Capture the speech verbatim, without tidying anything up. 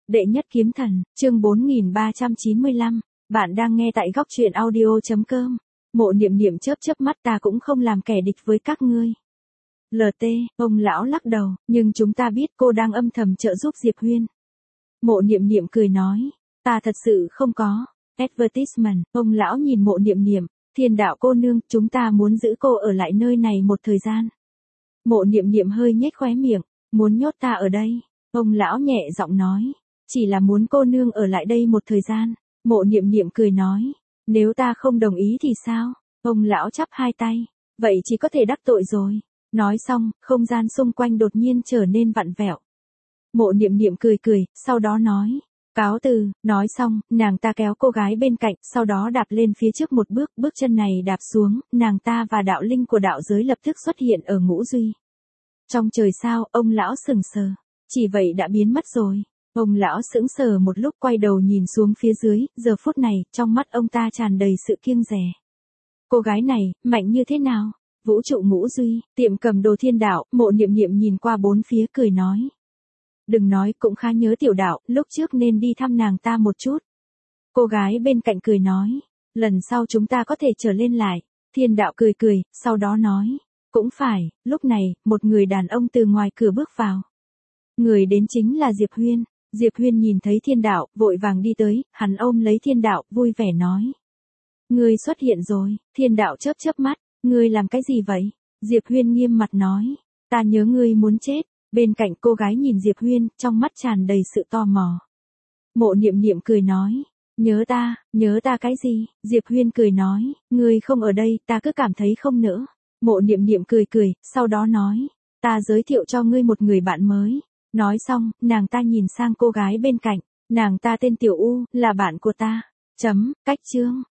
Đệ nhất kiếm thần, chương bốn nghìn ba trăm chín mươi lăm. Bạn đang nghe tại góc truyện audio chấm com. Mộ Niệm Niệm chớp chớp mắt, ta cũng không làm kẻ địch với các ngươi. lờ tê, ông lão lắc đầu, nhưng chúng ta biết cô đang âm thầm trợ giúp Diệp Huyên. Mộ Niệm Niệm cười nói, ta thật sự không có. Advertisement, ông lão nhìn Mộ Niệm Niệm, Thiên Đạo cô nương, chúng ta muốn giữ cô ở lại nơi này một thời gian. Mộ Niệm Niệm hơi nhếch khóe miệng, muốn nhốt ta ở đây. Ông lão nhẹ giọng nói, chỉ là muốn cô nương ở lại đây một thời gian. Mộ Niệm Niệm cười nói, nếu ta không đồng ý thì sao? Ông lão chắp hai tay, vậy chỉ có thể đắc tội rồi. Nói xong, không gian xung quanh đột nhiên trở nên vặn vẹo. Mộ Niệm Niệm cười cười, sau đó nói, cáo từ. Nói xong, nàng ta kéo cô gái bên cạnh, sau đó đạp lên phía trước một bước, bước chân này đạp xuống, nàng ta và đạo linh của đạo giới lập tức xuất hiện ở ngũ duy. Trong trời sao, ông lão sừng sờ, chỉ vậy đã biến mất rồi. Ông lão sững sờ một lúc, quay đầu nhìn xuống phía dưới, giờ phút này, trong mắt ông ta tràn đầy sự kiêng dè. Cô gái này, mạnh như thế nào? Vũ trụ ngũ duy, tiệm cầm đồ Thiên Đạo. Mộ Niệm Niệm nhìn qua bốn phía cười nói. Đừng nói, cũng khá nhớ tiểu đạo, lúc trước nên đi thăm nàng ta một chút. Cô gái bên cạnh cười nói, lần sau chúng ta có thể trở lên lại. Thiên Đạo cười cười, sau đó nói, cũng phải. Lúc này, một người đàn ông từ ngoài cửa bước vào. Người đến chính là Diệp Huyên. Diệp Huyên nhìn thấy Thiên Đạo, vội vàng đi tới, hắn ôm lấy Thiên Đạo, vui vẻ nói. Ngươi xuất hiện rồi. Thiên Đạo chớp chớp mắt, ngươi làm cái gì vậy? Diệp Huyên nghiêm mặt nói, ta nhớ ngươi muốn chết. Bên cạnh cô gái nhìn Diệp Huyên, trong mắt tràn đầy sự tò mò. Mộ Niệm Niệm cười nói, nhớ ta, nhớ ta cái gì? Diệp Huyên cười nói, ngươi không ở đây, ta cứ cảm thấy không nỡ. Mộ Niệm Niệm cười cười, sau đó nói, ta giới thiệu cho ngươi một người bạn mới. Nói xong, nàng ta nhìn sang cô gái bên cạnh, nàng ta tên Tiểu U, là bạn của ta. Chấm, cách chương.